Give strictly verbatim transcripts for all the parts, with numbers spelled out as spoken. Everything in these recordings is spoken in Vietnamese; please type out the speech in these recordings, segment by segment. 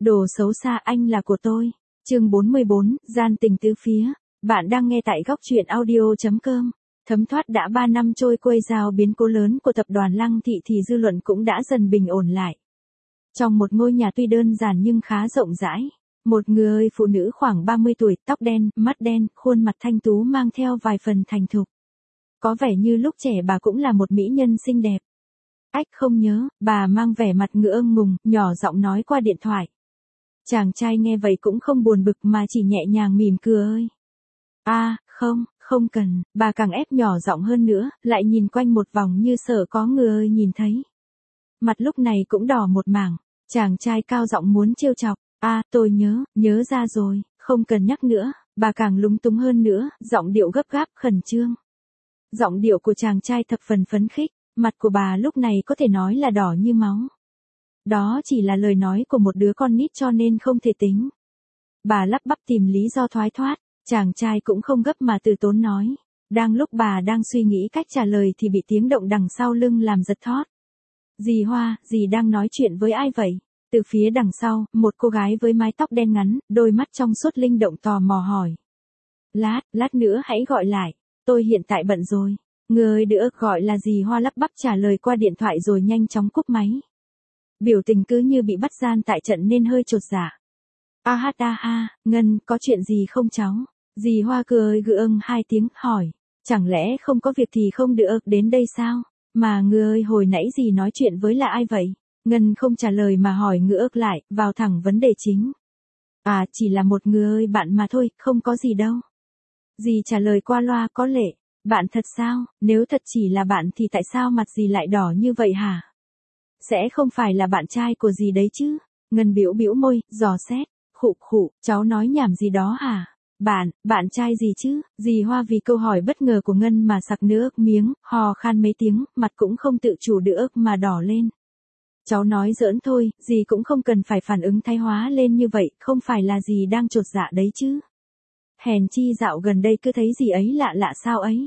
Đồ xấu xa anh là của tôi. Chương bốn mươi bốn, gian tình tứ phía. Bạn đang nghe tại góc truyện audio chấm com. Thấm thoát đã ba năm trôi quây giao biến cố lớn của tập đoàn Lăng Thị thì dư luận cũng đã dần bình ổn lại. Trong một ngôi nhà tuy đơn giản nhưng khá rộng rãi, một người phụ nữ khoảng ba mươi tuổi, tóc đen, mắt đen, khuôn mặt thanh tú mang theo vài phần thành thục. Có vẻ như lúc trẻ bà cũng là một mỹ nhân xinh đẹp. Ách không nhớ, bà mang vẻ mặt ngượng ngùng, nhỏ giọng nói qua điện thoại. Chàng trai nghe vậy cũng không buồn bực mà chỉ nhẹ nhàng mỉm cười. A, à, không, không cần, bà càng ép nhỏ giọng hơn nữa, lại nhìn quanh một vòng như sợ có người nhìn thấy. Mặt lúc này cũng đỏ một mảng, chàng trai cao giọng muốn trêu chọc. A, à, tôi nhớ, nhớ ra rồi, không cần nhắc nữa, bà càng lúng túng hơn nữa, giọng điệu gấp gáp, khẩn trương. Giọng điệu của chàng trai thập phần phấn khích, mặt của bà lúc này có thể nói là đỏ như máu. Đó chỉ là lời nói của một đứa con nít cho nên không thể tính. Bà lắp bắp tìm lý do thoái thoát, chàng trai cũng không gấp mà từ tốn nói. Đang lúc bà đang suy nghĩ cách trả lời thì bị tiếng động đằng sau lưng làm giật thót. Dì Hoa, dì đang nói chuyện với ai vậy? Từ phía đằng sau, một cô gái với mái tóc đen ngắn, đôi mắt trong suốt linh động tò mò hỏi. Lát, lát nữa hãy gọi lại, tôi hiện tại bận rồi. Người được gọi là dì Hoa lắp bắp trả lời qua điện thoại rồi nhanh chóng cúp máy. Biểu tình cứ như bị bắt gian tại trận nên hơi chột dạ. A ha ta ha, Ngân, có chuyện gì không cháu? Dì Hoa cười gượng hai tiếng, hỏi. Chẳng lẽ không có việc thì không được đến đây sao? Mà người hồi nãy dì nói chuyện với là ai vậy? Ngân không trả lời mà hỏi ngược lại, vào thẳng vấn đề chính. À, chỉ là một người bạn mà thôi, không có gì đâu. Dì trả lời qua loa có lệ. Bạn thật sao? Nếu thật chỉ là bạn thì tại sao mặt dì lại đỏ như vậy hả? Sẽ không phải là bạn trai của dì đấy chứ? Ngân bĩu bĩu môi, dò xét. Khụ khụ, cháu nói nhảm gì đó hả? Bạn, bạn trai gì chứ? Dì Hoa vì câu hỏi bất ngờ của Ngân mà sặc nước miếng, hò khan mấy tiếng, mặt cũng không tự chủ được mà đỏ lên. Cháu nói giỡn thôi, dì cũng không cần phải phản ứng thái hóa lên như vậy, không phải là dì đang chột dạ đấy chứ. Hèn chi dạo gần đây cứ thấy dì ấy lạ lạ sao ấy.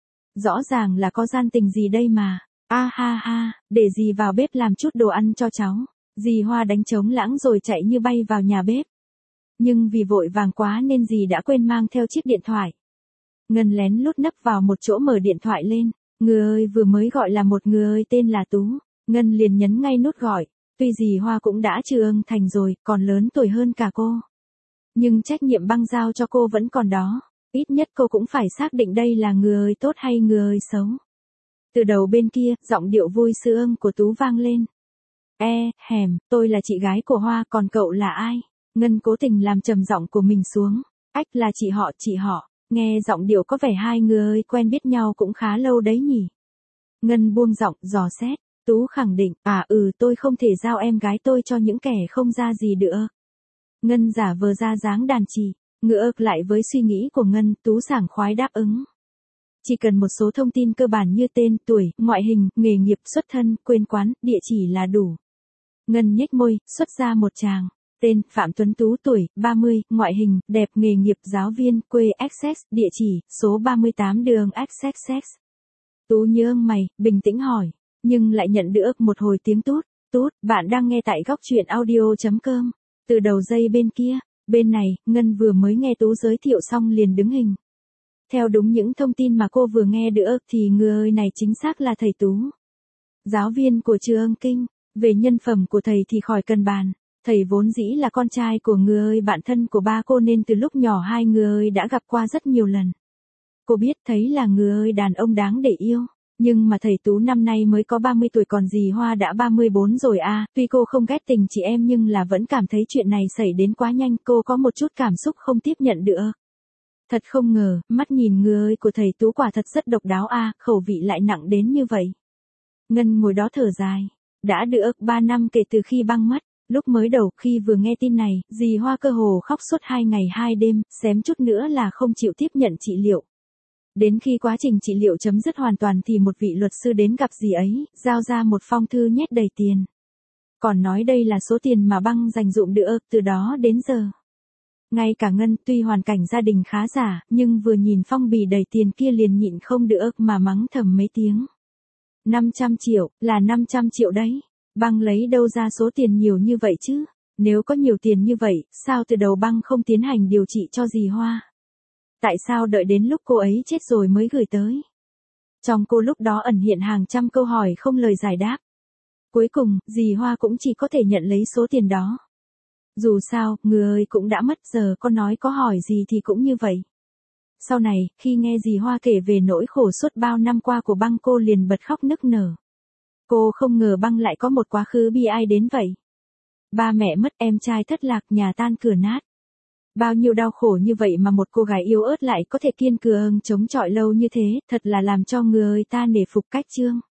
Rõ ràng là có gian tình gì đây mà. A ha ha, để dì vào bếp làm chút đồ ăn cho cháu. Dì Hoa đánh trống lãng rồi chạy như bay vào nhà bếp. Nhưng vì vội vàng quá nên dì đã quên mang theo chiếc điện thoại. Ngân lén lút nấp vào một chỗ mở điện thoại lên. Người vừa mới gọi là một người tên là Tú. Ngân liền nhấn ngay nút gọi. Tuy dì Hoa cũng đã trưởng thành rồi, còn lớn tuổi hơn cả cô. Nhưng trách nhiệm băng giao cho cô vẫn còn đó. Ít nhất cô cũng phải xác định đây là người tốt hay người xấu. Từ đầu bên kia, giọng điệu vui sướng của Tú vang lên. E, hèm, tôi là chị gái của Hoa, còn cậu là ai? Ngân cố tình làm trầm giọng của mình xuống. Ách là chị họ, chị họ. Nghe giọng điệu có vẻ hai người quen biết nhau cũng khá lâu đấy nhỉ. Ngân buông giọng, dò xét. Tú khẳng định, à ừ tôi không thể giao em gái tôi cho những kẻ không ra gì nữa. Ngân giả vờ ra dáng đàn chị, ngược lại với suy nghĩ của Ngân, Tú sảng khoái đáp ứng. Chỉ cần một số thông tin cơ bản như tên, tuổi, ngoại hình, nghề nghiệp, xuất thân, quê quán, địa chỉ là đủ. Ngân nhếch môi, xuất ra một tràng. Tên, Phạm Tuấn Tú, tuổi, ba mươi, ngoại hình, đẹp, nghề nghiệp, giáo viên, quê, Essex, địa chỉ, số ba mươi tám đường Essex. Tú nhướng mày, bình tĩnh hỏi, nhưng lại nhận được một hồi tiếng tút. Tút, bạn đang nghe tại góc truyện audio chấm com. Từ đầu dây bên kia, bên này, Ngân vừa mới nghe Tú giới thiệu xong liền đứng hình. Theo đúng những thông tin mà cô vừa nghe được thì người này chính xác là thầy Tú. Giáo viên của trường Kinh, về nhân phẩm của thầy thì khỏi cần bàn. Thầy vốn dĩ là con trai của người bạn thân của ba cô nên từ lúc nhỏ hai người đã gặp qua rất nhiều lần. Cô biết thấy là người đàn ông đáng để yêu. Nhưng mà thầy Tú năm nay mới có ba mươi tuổi còn dì Hoa đã ba mươi bốn rồi à, tuy cô không ghét tình chị em nhưng là vẫn cảm thấy chuyện này xảy đến quá nhanh, cô có một chút cảm xúc không tiếp nhận được. Thật không ngờ, mắt nhìn người của thầy Tú quả thật rất độc đáo à, khẩu vị lại nặng đến như vậy. Ngân ngồi đó thở dài, đã được ba năm kể từ khi băng mất, lúc mới đầu khi vừa nghe tin này, dì Hoa cơ hồ khóc suốt hai ngày hai đêm, xém chút nữa là không chịu tiếp nhận trị liệu. Đến khi quá trình trị liệu chấm dứt hoàn toàn thì một vị luật sư đến gặp dì ấy, giao ra một phong thư nhét đầy tiền. Còn nói đây là số tiền mà băng dành dụm được từ đó đến giờ. Ngay cả Ngân tuy hoàn cảnh gia đình khá giả, nhưng vừa nhìn phong bì đầy tiền kia liền nhịn không được mà mắng thầm mấy tiếng. năm trăm triệu, là năm trăm triệu đấy. Băng lấy đâu ra số tiền nhiều như vậy chứ? Nếu có nhiều tiền như vậy, sao từ đầu băng không tiến hành điều trị cho dì Hoa? Tại sao đợi đến lúc cô ấy chết rồi mới gửi tới? Trong cô lúc đó ẩn hiện hàng trăm câu hỏi không lời giải đáp. Cuối cùng, dì Hoa cũng chỉ có thể nhận lấy số tiền đó. Dù sao, người ơi cũng đã mất, giờ có nói có hỏi gì thì cũng như vậy. Sau này, khi nghe dì Hoa kể về nỗi khổ suốt bao năm qua của băng, cô liền bật khóc nức nở. Cô không ngờ băng lại có một quá khứ bi ai đến vậy. Ba mẹ mất, em trai thất lạc, nhà tan cửa nát. Bao nhiêu đau khổ như vậy mà một cô gái yếu ớt lại có thể kiên cường chống chọi lâu như thế, thật là làm cho người ta nể phục Cách Trương.